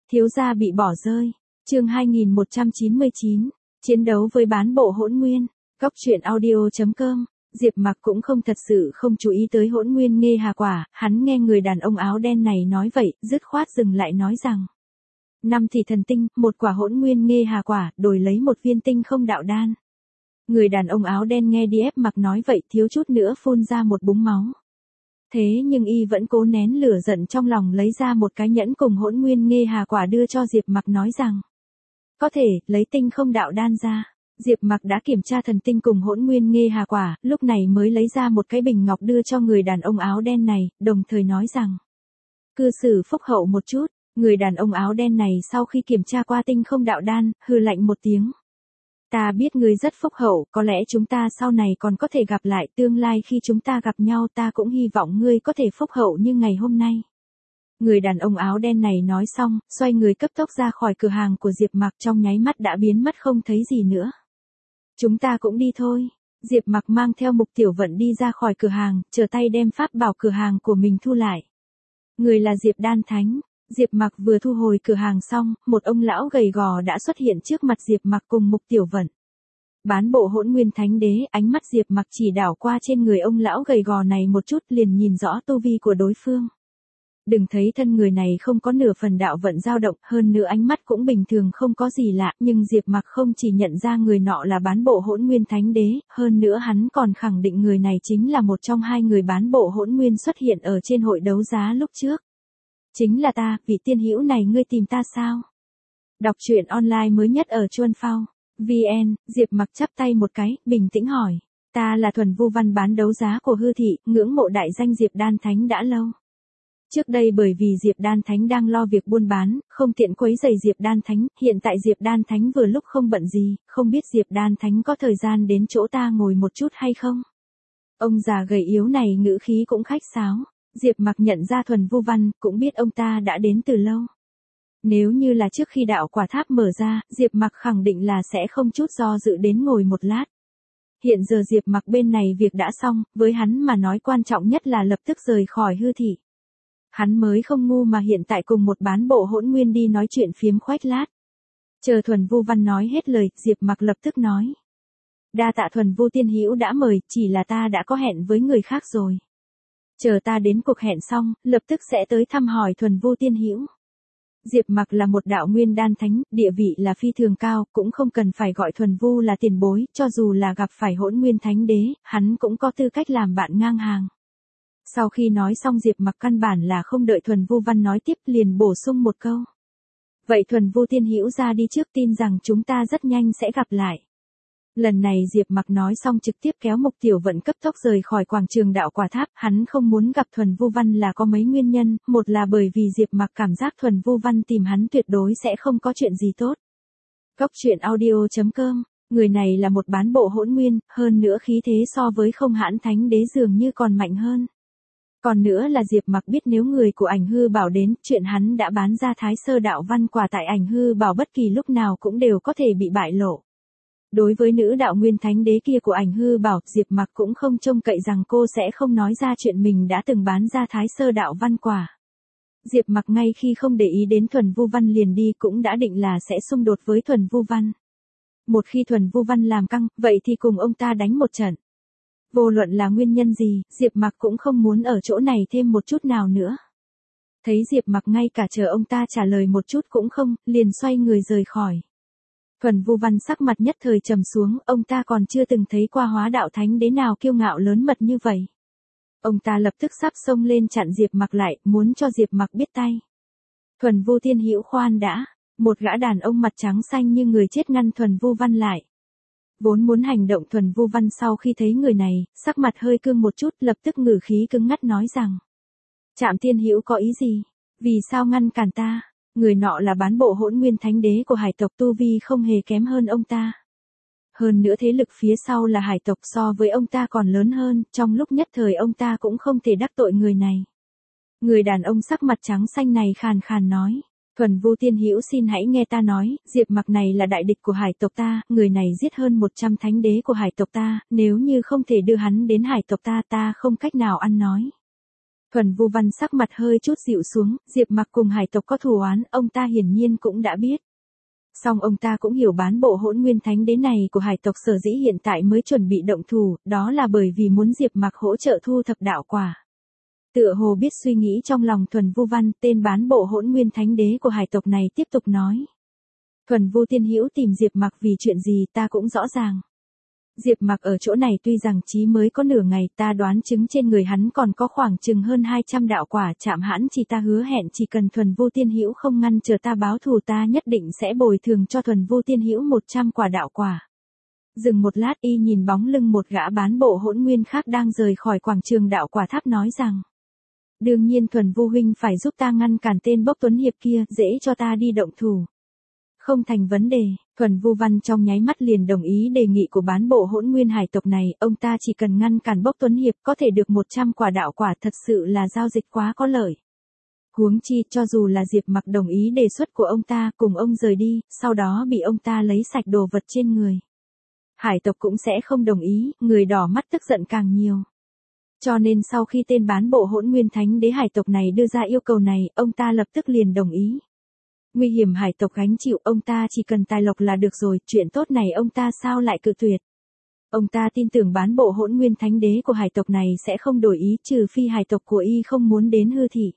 Thiếu gia bị bỏ rơi. Chương 2199. Chiến đấu với bán bộ Hỗn Nguyên. Góc truyện audio.com. Diệp Mặc cũng không thật sự không chú ý tới Hỗn Nguyên Nghê Hà Quả, hắn nghe người đàn ông áo đen này nói vậy, dứt khoát dừng lại nói rằng: 5 thì thần tinh, một quả Hỗn Nguyên Nghê Hà Quả, đổi lấy một viên tinh không đạo đan. Người đàn ông áo đen nghe Diệp Mặc nói vậy, thiếu chút nữa phun ra một búng máu. Thế nhưng y vẫn cố nén lửa giận trong lòng, lấy ra một cái nhẫn cùng Hỗn Nguyên Nghê Hà Quả đưa cho Diệp Mặc nói rằng: có thể, lấy tinh không đạo đan ra. Diệp Mặc đã kiểm tra thần tinh cùng Hỗn Nguyên Nghê Hà Quả, lúc này mới lấy ra một cái bình ngọc đưa cho người đàn ông áo đen này, đồng thời nói rằng: cư xử phúc hậu một chút. Người đàn ông áo đen này sau khi kiểm tra qua tinh không đạo đan, hừ lạnh một tiếng. Ta biết ngươi rất phúc hậu, có lẽ chúng ta sau này còn có thể gặp lại, tương lai khi chúng ta gặp nhau ta cũng hy vọng ngươi có thể phúc hậu như ngày hôm nay. Người đàn ông áo đen này nói xong, xoay người cấp tốc ra khỏi cửa hàng của Diệp Mặc, trong nháy mắt đã biến mất không thấy gì nữa. Chúng ta cũng đi thôi. Diệp Mặc mang theo Mục Tiểu Vận đi ra khỏi cửa hàng, trở tay đem pháp bảo cửa hàng của mình thu lại. Người là Diệp Đan Thánh. Diệp Mặc vừa thu hồi cửa hàng xong, một ông lão gầy gò đã xuất hiện trước mặt Diệp Mặc cùng Mục Tiểu Vận. Bán bộ Hỗn Nguyên Thánh Đế, ánh mắt Diệp Mặc chỉ đảo qua trên người ông lão gầy gò này một chút, liền nhìn rõ tu vi của đối phương. Đừng thấy thân người này không có nửa phần đạo vận dao động, hơn nữa ánh mắt cũng bình thường không có gì lạ, nhưng Diệp Mặc không chỉ nhận ra người nọ là bán bộ Hỗn Nguyên Thánh Đế, hơn nữa hắn còn khẳng định người này chính là một trong hai người bán bộ Hỗn Nguyên xuất hiện ở trên hội đấu giá lúc trước. Chính là ta, vị tiên hữu này ngươi tìm ta sao? Đọc truyện online mới nhất ở Chuan Phao VN. Diệp Mặc chắp tay một cái, bình tĩnh hỏi: ta là Thuần Vu Văn bán đấu giá của Hư Thị, ngưỡng mộ đại danh Diệp Đan Thánh đã lâu. Trước đây bởi vì Diệp Đan Thánh đang lo việc buôn bán, không tiện quấy rầy Diệp Đan Thánh, hiện tại Diệp Đan Thánh vừa lúc không bận gì, không biết Diệp Đan Thánh có thời gian đến chỗ ta ngồi một chút hay không? Ông già gầy yếu này ngữ khí cũng khách sáo. Diệp Mặc nhận ra Thuần Vu Văn, cũng biết ông ta đã đến từ lâu. Nếu như là trước khi đạo quả tháp mở ra, Diệp Mặc khẳng định là sẽ không chút do dự đến ngồi một lát. Hiện giờ Diệp Mặc bên này việc đã xong, với hắn mà nói quan trọng nhất là lập tức rời khỏi Hư Thị. Hắn mới không ngu mà hiện tại cùng một bán bộ Hỗn Nguyên đi nói chuyện phiếm khoách lát. Chờ Thuần Vu Văn nói hết lời, Diệp Mặc lập tức nói: đa tạ Thuần Vu tiên hữu đã mời, chỉ là ta đã có hẹn với người khác rồi. Chờ ta đến cuộc hẹn xong, lập tức sẽ tới thăm hỏi Thuần Vu tiên hữu. Diệp Mặc là một đạo nguyên đan thánh, địa vị là phi thường cao, cũng không cần phải gọi Thuần Vu là tiền bối, cho dù là gặp phải Hỗn Nguyên Thánh Đế, hắn cũng có tư cách làm bạn ngang hàng. Sau khi nói xong Diệp Mặc căn bản là không đợi Thuần Vu Văn nói tiếp, liền bổ sung một câu: vậy Thuần Vu tiên hữu ra đi trước, tin rằng chúng ta rất nhanh sẽ gặp lại. Lần này Diệp Mặc nói xong trực tiếp kéo Mục Tiểu Vận cấp tốc rời khỏi quảng trường đạo quả tháp, hắn không muốn gặp Thuần Vu Văn là có mấy nguyên nhân, một là bởi vì Diệp Mặc cảm giác Thuần Vu Văn tìm hắn tuyệt đối sẽ không có chuyện gì tốt. Góc truyện audio.com. Người này là một bán bộ Hỗn Nguyên, hơn nữa khí thế so với Không Hãn Thánh Đế dường như còn mạnh hơn. Còn nữa là Diệp Mặc biết nếu người của Ảnh Hư Bảo đến, chuyện hắn đã bán ra Thái Sơ Đạo Văn Quả tại Ảnh Hư Bảo bất kỳ lúc nào cũng đều có thể bị bại lộ. Đối với nữ đạo nguyên thánh đế kia của Ảnh Hư Bảo, Diệp Mặc cũng không trông cậy rằng cô sẽ không nói ra chuyện mình đã từng bán ra Thái Sơ Đạo Văn Quả. Diệp Mặc ngay khi không để ý đến Thuần Vu Văn liền đi, cũng đã định là sẽ xung đột với Thuần Vu Văn. Một khi Thuần Vu Văn làm căng, vậy thì cùng ông ta đánh một trận. Vô luận là nguyên nhân gì, Diệp Mặc cũng không muốn ở chỗ này thêm một chút nào nữa. Thấy Diệp Mặc ngay cả chờ ông ta trả lời một chút cũng không, liền xoay người rời khỏi. Thuần Vu Văn sắc mặt nhất thời trầm xuống, ông ta còn chưa từng thấy qua Hóa Đạo Thánh Đế nào kiêu ngạo lớn mật như vậy. Ông ta lập tức sắp xông lên chặn Diệp Mặc lại, muốn cho Diệp Mặc biết tay. Thuần Vu tiên hữu khoan đã, một gã đàn ông mặt trắng xanh như người chết ngăn Thuần Vu Văn lại. Vốn muốn hành động Thuần Vu Văn sau khi thấy người này, sắc mặt hơi cương một chút, lập tức ngữ khí cứng ngắt nói rằng: Trạm tiên hữu có ý gì? Vì sao ngăn cản ta? Người nọ là bán bộ Hỗn Nguyên Thánh Đế của hải tộc, tu vi không hề kém hơn ông ta. Hơn nữa thế lực phía sau là hải tộc so với ông ta còn lớn hơn, trong lúc nhất thời ông ta cũng không thể đắc tội người này. Người đàn ông sắc mặt trắng xanh này khàn khàn nói: Thuần Vu tiên hữu xin hãy nghe ta nói, Diệp Mặc này là đại địch của hải tộc ta, người này giết hơn 100 thánh đế của hải tộc ta, nếu như không thể đưa hắn đến hải tộc ta, ta không cách nào ăn nói. Thuần Vu Văn sắc mặt hơi chút dịu xuống, Diệp Mặc cùng hải tộc có thù oán, ông ta hiển nhiên cũng đã biết. Song ông ta cũng hiểu bán bộ Hỗn Nguyên Thánh Đế này của hải tộc sở dĩ hiện tại mới chuẩn bị động thủ, đó là bởi vì muốn Diệp Mặc hỗ trợ thu thập đạo quả. Tựa hồ biết suy nghĩ trong lòng Thuần Vu Văn, tên bán bộ Hỗn Nguyên Thánh Đế của hải tộc này tiếp tục nói. Thuần Vu Tiên Hữu tìm Diệp Mặc vì chuyện gì ta cũng rõ ràng. Diệp Mặc ở chỗ này tuy rằng chí mới có nửa ngày, ta đoán chứng trên người hắn còn có khoảng chừng hơn 200 đạo quả, chạm hãn chỉ ta hứa hẹn chỉ cần Thuần Vu Tiên Hữu không ngăn chờ ta báo thù, ta nhất định sẽ bồi thường cho Thuần Vu Tiên Hữu 100 quả đạo quả. Dừng một lát, y nhìn bóng lưng một gã bán bộ Hỗn Nguyên khác đang rời khỏi quảng trường đạo quả tháp nói rằng. Đương nhiên Thuần Vu huynh phải giúp ta ngăn cản tên Bốc Tuấn Hiệp kia, dễ cho ta đi động thủ. Không thành vấn đề, Thuần Vu Văn trong nháy mắt liền đồng ý đề nghị của bán bộ Hỗn Nguyên hải tộc này, ông ta chỉ cần ngăn cản Bốc Tuấn Hiệp có thể được 100 quả đạo quả, thật sự là giao dịch quá có lợi. Huống chi cho dù là Diệp Mặc đồng ý đề xuất của ông ta cùng ông rời đi, sau đó bị ông ta lấy sạch đồ vật trên người. Hải tộc cũng sẽ không đồng ý, người đỏ mắt tức giận càng nhiều. Cho nên sau khi tên bán bộ Hỗn Nguyên Thánh Đế hải tộc này đưa ra yêu cầu này, ông ta lập tức liền đồng ý. Nguy hiểm hải tộc gánh chịu, ông ta chỉ cần tài lộc là được rồi, chuyện tốt này ông ta sao lại cự tuyệt. Ông ta tin tưởng bán bộ Hỗn Nguyên Thánh Đế của hải tộc này sẽ không đổi ý, trừ phi hải tộc của y không muốn đến hư thị.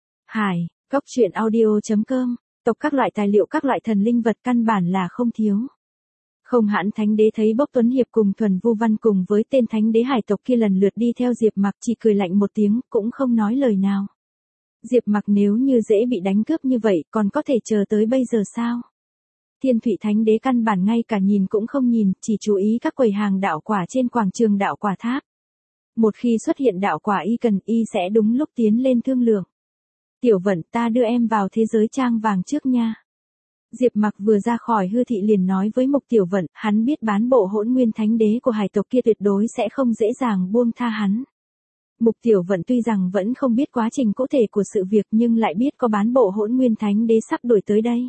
Góc truyện audio.com, tộc các loại tài liệu các loại thần linh vật căn bản là không thiếu. Không hãn Thánh Đế thấy Bốc Tuấn Hiệp cùng Thuần Vu Văn cùng với tên Thánh Đế hải tộc kia lần lượt đi theo Diệp Mặc, chỉ cười lạnh một tiếng, cũng không nói lời nào. Diệp Mặc nếu như dễ bị đánh cướp như vậy, còn có thể chờ tới bây giờ sao? Thiên Thụy Thánh Đế căn bản ngay cả nhìn cũng không nhìn, chỉ chú ý các quầy hàng đạo quả trên quảng trường đạo quả tháp. Một khi xuất hiện đạo quả y cần, y sẽ đúng lúc tiến lên thương lượng. Tiểu Vận, ta đưa em vào thế giới trang vàng trước nha. Diệp Mặc vừa ra khỏi hư thị liền nói với Mục Tiểu Vận, hắn biết bán bộ Hỗn Nguyên Thánh Đế của hải tộc kia tuyệt đối sẽ không dễ dàng buông tha hắn. Mục Tiểu Vận tuy rằng vẫn không biết quá trình cụ thể của sự việc nhưng lại biết có bán bộ Hỗn Nguyên Thánh Đế sắp đuổi tới đây.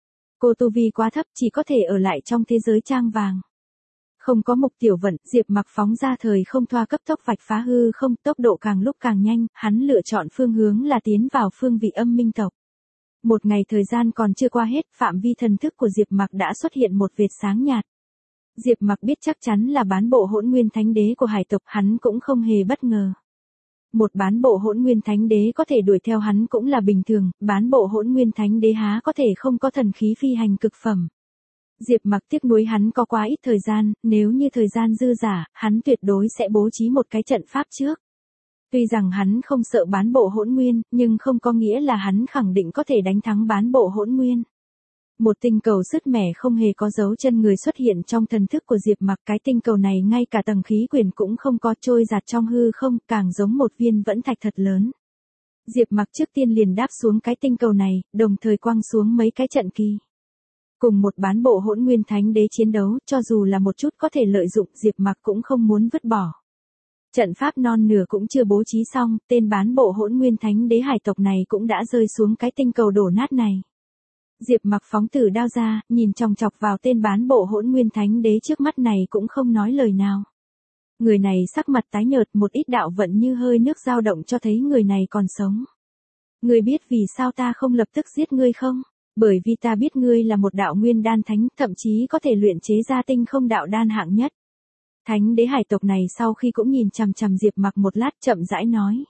Cô tu vi quá thấp, chỉ có thể ở lại trong thế giới trang vàng. Không có Mục Tiểu Vận, Diệp Mặc phóng ra thời không thoa cấp tốc vạch phá hư không, tốc độ càng lúc càng nhanh, hắn lựa chọn phương hướng là tiến vào phương vị Âm Minh tộc. Một ngày thời gian còn chưa qua hết, phạm vi thần thức của Diệp Mặc đã xuất hiện một vệt sáng nhạt. Diệp Mặc biết chắc chắn là bán bộ Hỗn Nguyên Thánh Đế của hải tộc, hắn cũng không hề bất ngờ. Một bán bộ Hỗn Nguyên Thánh Đế có thể đuổi theo hắn cũng là bình thường, bán bộ Hỗn Nguyên Thánh Đế há có thể không có thần khí phi hành cực phẩm. Diệp Mặc tiếc nuối hắn có quá ít thời gian, nếu như thời gian dư dả, hắn tuyệt đối sẽ bố trí một cái trận pháp trước. Tuy rằng hắn không sợ bán bộ Hỗn Nguyên, nhưng không có nghĩa là hắn khẳng định có thể đánh thắng bán bộ Hỗn Nguyên. Một tinh cầu sứt mẻ không hề có dấu chân người xuất hiện trong thần thức của Diệp Mặc, cái tinh cầu này ngay cả tầng khí quyển cũng không có, trôi dạt trong hư không, càng giống một viên vẫn thạch thật lớn. Diệp Mặc trước tiên liền đáp xuống cái tinh cầu này, đồng thời quăng xuống mấy cái trận kỳ. Cùng một bán bộ Hỗn Nguyên Thánh Đế chiến đấu, cho dù là một chút có thể lợi dụng, Diệp Mặc cũng không muốn vứt bỏ. Trận pháp non nửa cũng chưa bố trí xong, tên bán bộ Hỗn Nguyên Thánh Đế hải tộc này cũng đã rơi xuống cái tinh cầu đổ nát này. Diệp Mặc phóng tử đao ra, nhìn chòng chọc vào tên bán bộ Hỗn Nguyên Thánh Đế trước mắt này cũng không nói lời nào. Người này sắc mặt tái nhợt, một ít đạo vận như hơi nước dao động cho thấy người này còn sống. Ngươi biết vì sao ta không lập tức giết ngươi không? Bởi vì ta biết ngươi là một đạo nguyên đan thánh, thậm chí có thể luyện chế ra tinh không đạo đan hạng nhất. Thánh Đế hải tộc này sau khi cũng nhìn chằm chằm Diệp Mặc một lát, chậm rãi nói.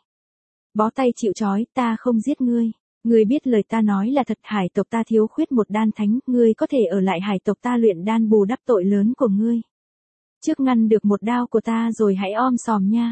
Bó tay chịu trói, ta không giết ngươi. Ngươi biết lời ta nói là thật, hải tộc ta thiếu khuyết một đan thánh, ngươi có thể ở lại hải tộc ta luyện đan bù đắp tội lớn của ngươi. Trước ngăn được một đao của ta rồi hãy om sòm nha.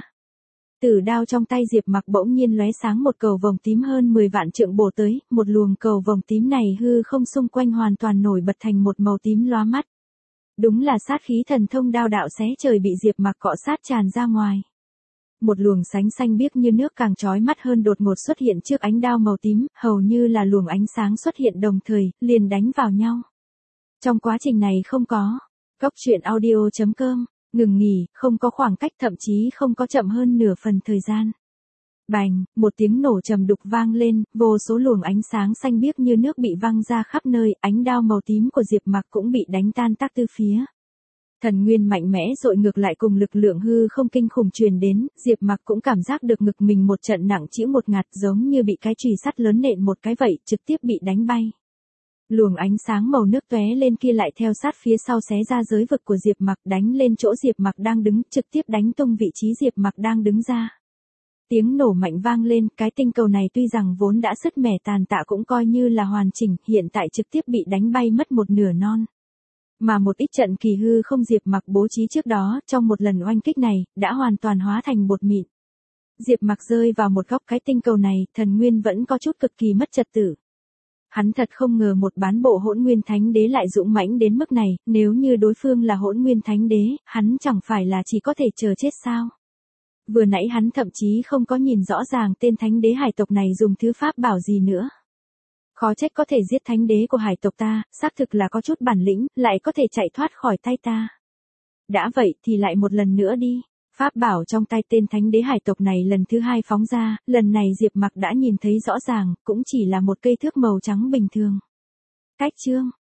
Tử đao trong tay Diệp Mặc bỗng nhiên lóe sáng, một cầu vồng tím hơn 10 vạn trượng bổ tới, một luồng cầu vồng tím này hư không xung quanh hoàn toàn nổi bật thành một màu tím lóa mắt. Đúng là sát khí thần thông đao đạo xé trời bị Diệp Mặc cọ sát tràn ra ngoài. Một luồng sánh xanh biếc như nước càng chói mắt hơn đột ngột xuất hiện trước ánh đao màu tím, hầu như là luồng ánh sáng xuất hiện đồng thời, liền đánh vào nhau. Trong quá trình này không có góc truyện audio.com, ngừng nghỉ, không có khoảng cách, thậm chí không có chậm hơn nửa phần thời gian. Bành, một tiếng nổ trầm đục vang lên, vô số luồng ánh sáng xanh biếc như nước bị văng ra khắp nơi, ánh đao màu tím của Diệp Mặc cũng bị đánh tan tác tứ phía. Thần nguyên mạnh mẽ dội ngược lại cùng lực lượng hư không kinh khủng truyền đến, Diệp Mặc cũng cảm giác được ngực mình một trận nặng trĩu một ngạt, giống như bị cái chùy sắt lớn nện một cái vậy, trực tiếp bị đánh bay. Luồng ánh sáng màu nước tóe lên kia lại theo sát phía sau xé ra giới vực của Diệp Mặc, đánh lên chỗ Diệp Mặc đang đứng, trực tiếp đánh tung vị trí Diệp Mặc đang đứng ra. Tiếng nổ mạnh vang lên, cái tinh cầu này tuy rằng vốn đã sứt mẻ tàn tạ cũng coi như là hoàn chỉnh, hiện tại trực tiếp bị đánh bay mất một nửa non. Mà một ít trận kỳ hư không Diệp Mặc bố trí trước đó, trong một lần oanh kích này, đã hoàn toàn hóa thành bột mịn. Diệp Mặc rơi vào một góc cái tinh cầu này, thần nguyên vẫn có chút cực kỳ mất trật tự. Hắn thật không ngờ một bán bộ Hỗn Nguyên Thánh Đế lại dũng mãnh đến mức này, nếu như đối phương là Hỗn Nguyên Thánh Đế, hắn chẳng phải là chỉ có thể chờ chết sao? Vừa nãy hắn thậm chí không có nhìn rõ ràng tên Thánh Đế hải tộc này dùng thứ pháp bảo gì nữa. Khó trách có thể giết Thánh Đế của hải tộc ta, xác thực là có chút bản lĩnh, lại có thể chạy thoát khỏi tay ta. Đã vậy thì lại một lần nữa đi. Pháp bảo trong tay tên Thánh Đế hải tộc này lần thứ hai phóng ra, lần này Diệp Mặc đã nhìn thấy rõ ràng, cũng chỉ là một cây thước màu trắng bình thường. Cách chương